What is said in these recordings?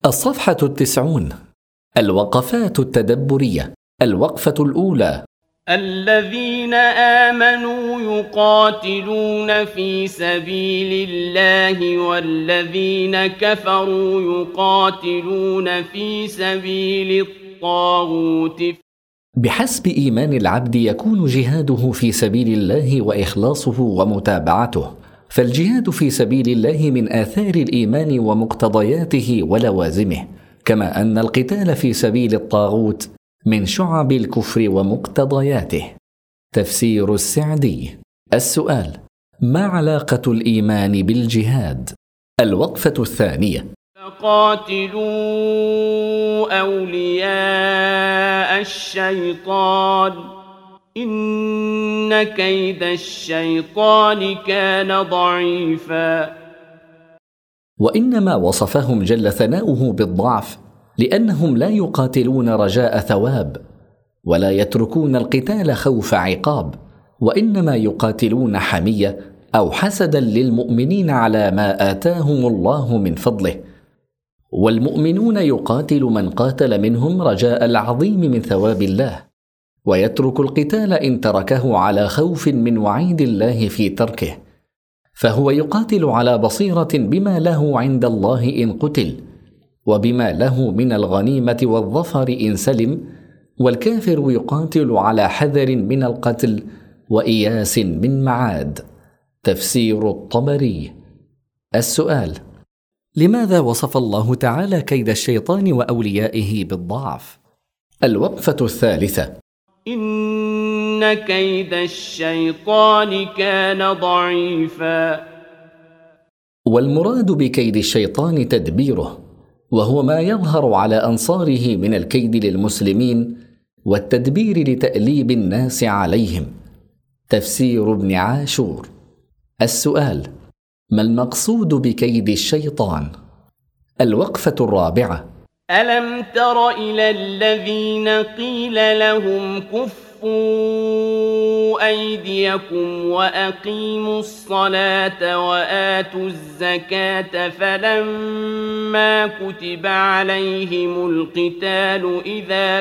الصفحة 90. الوقفات التدبرية. الوقفة الأولى: الذين آمنوا يقاتلون في سبيل الله والذين كفروا يقاتلون في سبيل الطاغوت. بحسب إيمان العبد يكون جهاده في سبيل الله وإخلاصه ومتابعته، فالجهاد في سبيل الله من آثار الإيمان ومقتضياته ولوازمه، كما أن القتال في سبيل الطاغوت من شعب الكفر ومقتضياته. تفسير السعدي. السؤال: ما علاقة الإيمان بالجهاد؟ الوقفة الثانية: فقاتلوا أولياء الشيطان إن كيد الشيطان كان ضعيفا. وإنما وصفهم جل ثناؤه بالضعف لأنهم لا يقاتلون رجاء ثواب، ولا يتركون القتال خوف عقاب، وإنما يقاتلون حمية أو حسدا للمؤمنين على ما آتاهم الله من فضله. والمؤمنون يقاتل من قاتل منهم رجاء العظيم من ثواب الله، ويترك القتال إن تركه على خوف من وعيد الله في تركه، فهو يقاتل على بصيرة بما له عند الله إن قتل، وبما له من الغنيمة والظفر إن سلم، والكافر يقاتل على حذر من القتل وإياس من معاد. تفسير الطبري. السؤال: لماذا وصف الله تعالى كيد الشيطان وأوليائه بالضعف؟ الوقفة الثالثة: إن كيد الشيطان كان ضعيفا. والمراد بكيد الشيطان تدبيره، وهو ما يظهر على أنصاره من الكيد للمسلمين والتدبير لتأليب الناس عليهم. تفسير ابن عاشور. السؤال: ما المقصود بكيد الشيطان؟ الوقفة الرابعة: ألم تر إلى الذين قيل لهم كفوا أيديكم وأقيموا الصلاة وآتوا الزكاة فلما كتب عليهم القتال إذا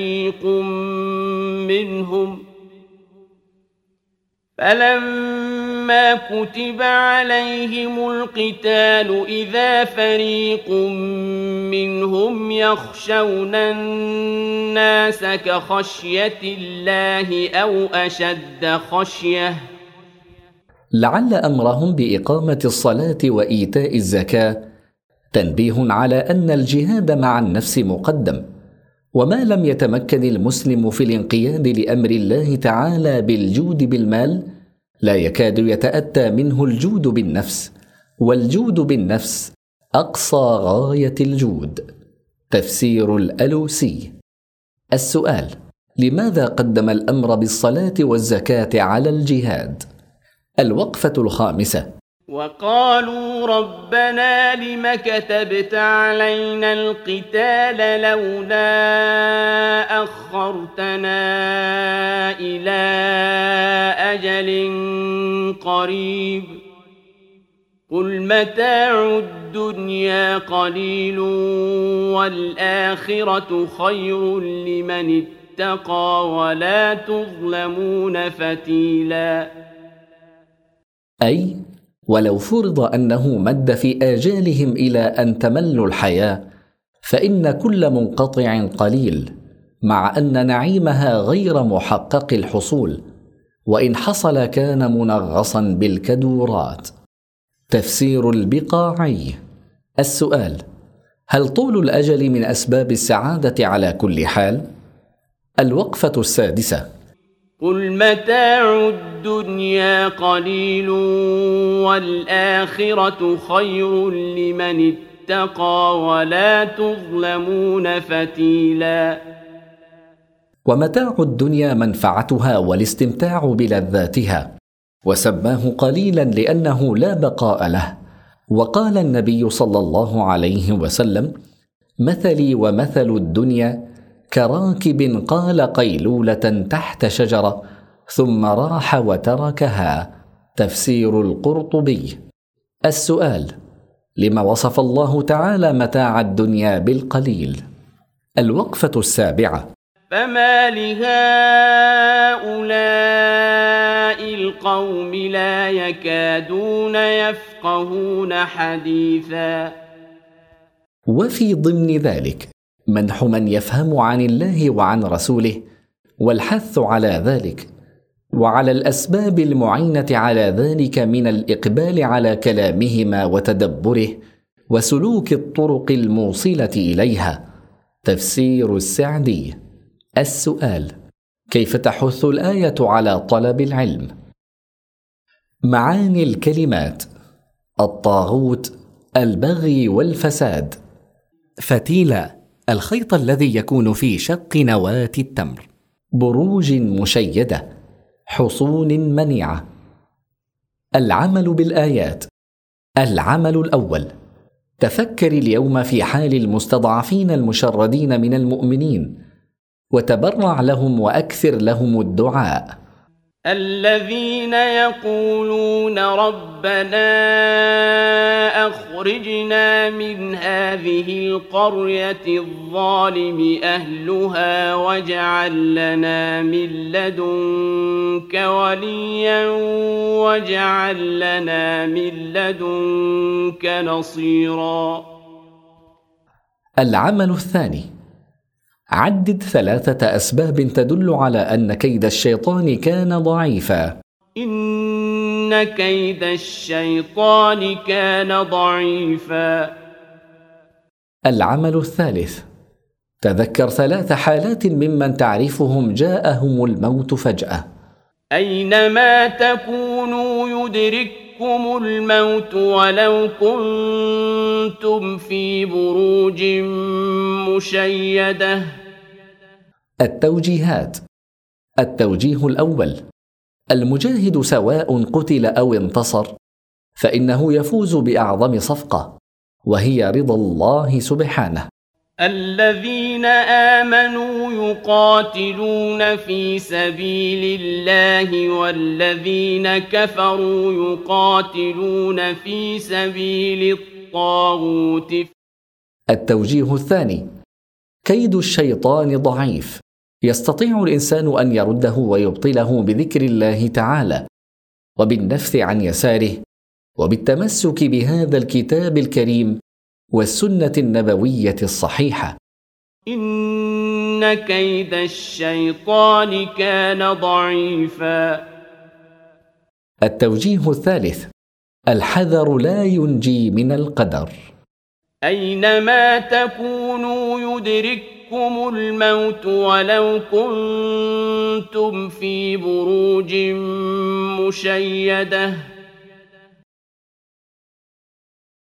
فريق منهم يخشون الناس كخشية الله أو أشد خشية. لعل أمرهم بإقامة الصلاة وإيتاء الزكاة تنبيه على أن الجهاد مع النفس مقدم، وما لم يتمكن المسلم في الانقياد لأمر الله تعالى بالجود بالمال لا يكاد يتأتى منه الجود بالنفس، والجود بالنفس أقصى غاية الجود. تفسير الألوسي. السؤال: لماذا قدم الأمر بالصلاة والزكاة على الجهاد؟ الوقفة الخامسة: وقالوا ربنا لم كتبت علينا القتال لولا أخرتنا إلى أجل قريب قل متاع الدنيا قليل والآخرة خير لمن اتقى ولا تظلمون فتيلا. أي ولو فرض أنه مد في آجالهم إلى أن تمل الحياة فإن كل منقطع قليل، مع أن نعيمها غير محقق الحصول، وإن حصل كان منغصا بالكدورات. تفسير البقاعي. السؤال: هل طول الأجل من أسباب السعادة على كل حال؟ الوقفة السادسة: قل متاع الدنيا قليل والآخرة خير لمن اتقى ولا تظلمون فتيلا. ومتاع الدنيا منفعتها والاستمتاع بلذاتها، وسماه قليلا لأنه لا بقاء له. وقال النبي صلى الله عليه وسلم: مثلي ومثل الدنيا كراكب قال قيلولة تحت شجرة ثم راح وتركها. تفسير القرطبي. السؤال: لما وصف الله تعالى متاع الدنيا بالقليل. الوقفة السابعة: فما لهؤلاء القوم لا يكادون يفقهون حديثا. وفي ضمن ذلك منح من يفهم عن الله وعن رسوله، والحث على ذلك وعلى الأسباب المعينة على ذلك من الإقبال على كلامهما وتدبره وسلوك الطرق الموصلة إليها. تفسير السعدي. السؤال: كيف تحث الآية على طلب العلم؟ معاني الكلمات: الطاغوت، البغي والفساد. فتيلة: الخيط الذي يكون في شق نواة التمر. بروج مشيدة، حصون منيعة. العمل بالآيات. العمل الأول: تفكر اليوم في حال المستضعفين المشردين من المؤمنين، وتبرع لهم وأكثر لهم الدعاء. الذين يقولون ربنا أخرجنا من هذه القرية الظالم أهلها واجعل لنا من لدنك وليا واجعل لنا من لدنك نصيرا. العمل الثاني: عدد 3 أسباب تدل على أن كيد الشيطان كان ضعيفا. إن كيد الشيطان كان ضعيفا. العمل الثالث: تذكر 3 حالات ممن تعرفهم جاءهم الموت فجأة. أينما تكونوا يدرككم الموت ولو كنتم في بروج مشيدة. التوجيهات. التوجيه الأول: المجاهد سواء قتل أو انتصر فإنه يفوز بأعظم صفقة، وهي رضا الله سبحانه. الذين آمنوا يقاتلون في سبيل الله والذين كفروا يقاتلون في سبيل الطاغوت. التوجيه الثاني: كيد الشيطان ضعيف، يستطيع الإنسان أن يرده ويبطله بذكر الله تعالى وبالنفث عن يساره وبالتمسك بهذا الكتاب الكريم والسنة النبوية الصحيحة. إن كيد الشيطان كان ضعيفا. التوجيه الثالث: الحذر لا ينجي من القدر. أينما تكونوا يدرككم الموت ولو كنتم في بروج مشيدة.